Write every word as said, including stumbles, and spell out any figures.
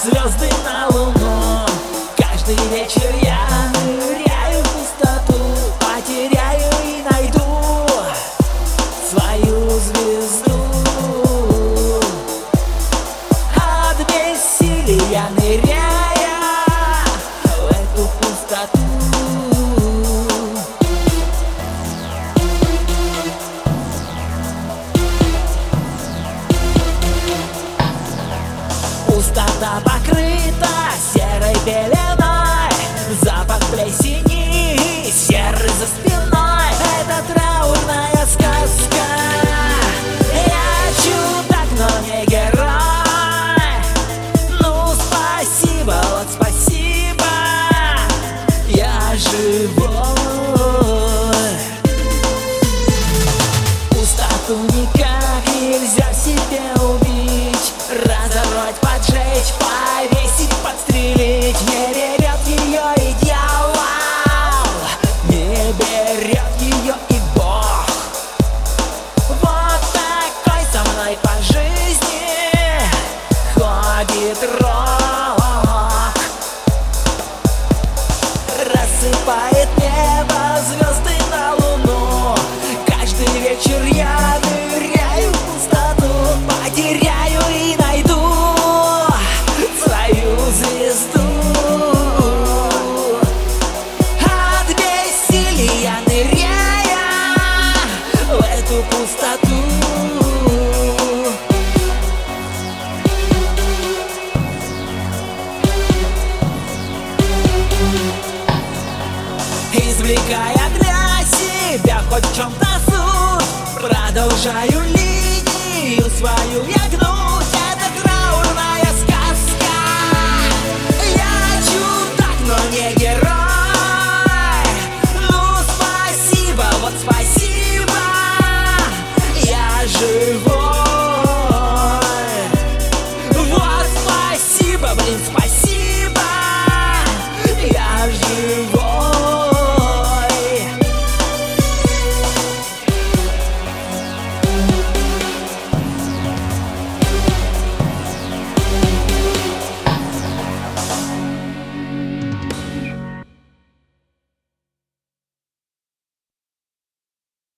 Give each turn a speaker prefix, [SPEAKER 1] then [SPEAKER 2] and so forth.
[SPEAKER 1] звезды на луну. Каждый вечер я ныряю в пустоту, потеряю и найду свою звезду. От бессилия ныряя в эту пустоту. Пустота покрыта серой пеленой, запах плесени и серы за спиной. Это траурная сказка, я чудак, но не герой. Ну спасибо, вот спасибо, я живой. Пустоту никак нельзя в себе убить, разорвать, поджечь, повесить, подстрелить. Не берет ее и дьявол, не берет ее и Бог. Вот такой со мной по жизни ходит рок. Рассыпает небо звезды на луну. Каждый вечер я ныряю в пустоту, потеряю и найду свою звезду. От бессилия ныряя в эту пустоту. Извлекая для себя хоть в чем-то суть, продолжаю линию свою я гну.